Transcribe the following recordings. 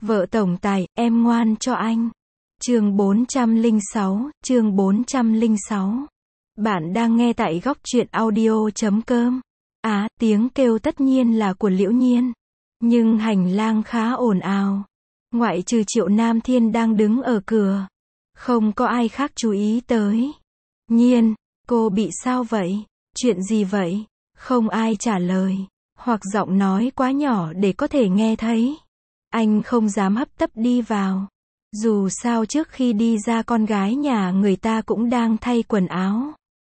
Vợ tổng tài, em ngoan cho anh. Chương 406. Bạn đang nghe tại góc truyện audio.com. Tiếng kêu tất nhiên là của Liễu Nhiên. Nhưng hành lang khá ồn ào. Ngoại trừ Triệu Nam Thiên đang đứng ở cửa. Không có ai khác chú ý tới. Nhiên, cô bị sao vậy? Chuyện gì vậy? Không ai trả lời. Hoặc giọng nói quá nhỏ để có thể nghe thấy. Anh không dám hấp tấp đi vào. Dù sao trước khi đi ra con gái nhà người ta cũng đang thay quần áo.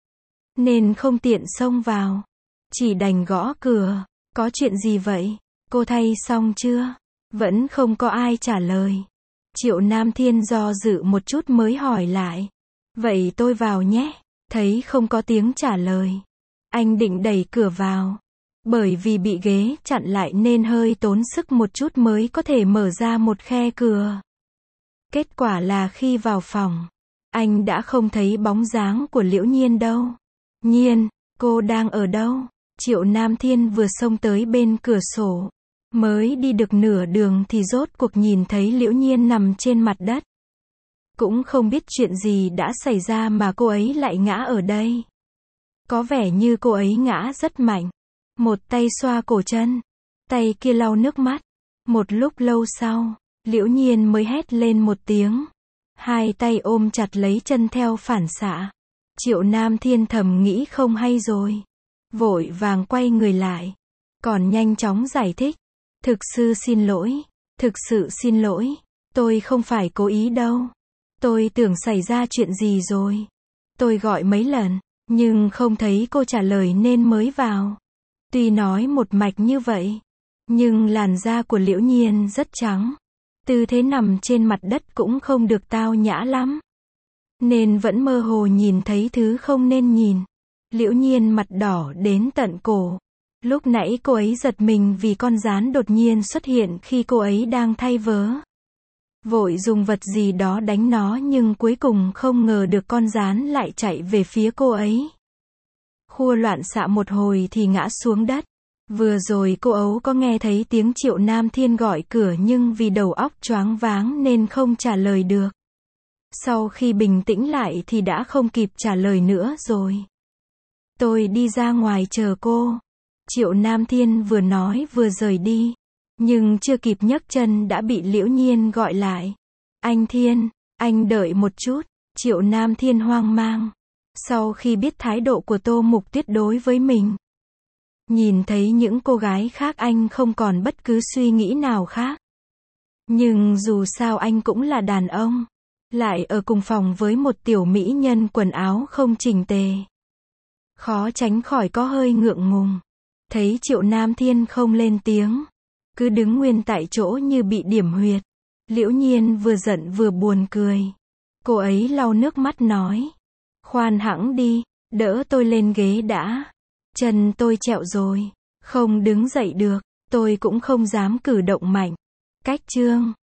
Nên không tiện xông vào. Chỉ đành gõ cửa. Có chuyện gì vậy? Cô thay xong chưa? Vẫn không có ai trả lời. Triệu Nam Thiên do dự một chút mới hỏi lại. Vậy tôi vào nhé. Thấy không có tiếng trả lời. Anh định đẩy cửa vào. Bởi vì bị ghế chặn lại nên hơi tốn sức một chút mới có thể mở ra một khe cửa. Kết quả là khi vào phòng, anh đã không thấy bóng dáng của Liễu Nhiên đâu. Nhiên, cô đang ở đâu? Triệu Nam Thiên vừa xông tới bên cửa sổ. Mới đi được nửa đường thì rốt cuộc nhìn thấy Liễu Nhiên nằm trên mặt đất. Cũng không biết chuyện gì đã xảy ra mà cô ấy lại ngã ở đây. Có vẻ như cô ấy ngã rất mạnh. Một tay xoa cổ chân, tay kia lau nước mắt. Một lúc lâu sau, Liễu Nhiên mới hét lên một tiếng. Hai tay ôm chặt lấy chân theo phản xạ. Triệu Nam Thiên thầm nghĩ không hay rồi. Vội vàng quay người lại. Còn nhanh chóng giải thích. Thực sự xin lỗi. Thực sự xin lỗi. Tôi không phải cố ý đâu. Tôi tưởng xảy ra chuyện gì rồi. Tôi gọi mấy lần, nhưng không thấy cô trả lời nên mới vào. Tuy nói một mạch như vậy, nhưng làn da của Liễu Nhiên rất trắng. Tư thế nằm trên mặt đất cũng không được tao nhã lắm. Nên vẫn mơ hồ nhìn thấy thứ không nên nhìn. Liễu Nhiên mặt đỏ đến tận cổ. Lúc nãy cô ấy giật mình vì con gián đột nhiên xuất hiện khi cô ấy đang thay vớ. Vội dùng vật gì đó đánh nó nhưng cuối cùng không ngờ được con gián lại chạy về phía cô ấy. Khua loạn xạ một hồi thì ngã xuống đất. Vừa rồi cô ấu có nghe thấy tiếng Triệu Nam Thiên gọi cửa nhưng vì đầu óc choáng váng nên không trả lời được. Sau khi bình tĩnh lại thì đã không kịp trả lời nữa rồi. Tôi đi ra ngoài chờ cô. Triệu Nam Thiên vừa nói vừa rời đi. Nhưng chưa kịp nhấc chân đã bị Liễu Nhiên gọi lại. Anh Thiên, anh đợi một chút. Triệu Nam Thiên hoang mang. Sau khi biết thái độ của Tô Mục Tuyết đối với mình. Nhìn thấy những cô gái khác anh không còn bất cứ suy nghĩ nào khác. Nhưng dù sao anh cũng là đàn ông. Lại ở cùng phòng với một tiểu mỹ nhân quần áo không chỉnh tề. Khó tránh khỏi có hơi ngượng ngùng. Thấy Triệu Nam Thiên không lên tiếng. Cứ đứng nguyên tại chỗ như bị điểm huyệt. Liễu Nhiên vừa giận vừa buồn cười. Cô ấy lau nước mắt nói. Khoan hãng đi, đỡ tôi lên ghế đã. Chân tôi trẹo rồi, không đứng dậy được, tôi cũng không dám cử động mạnh. Cách chương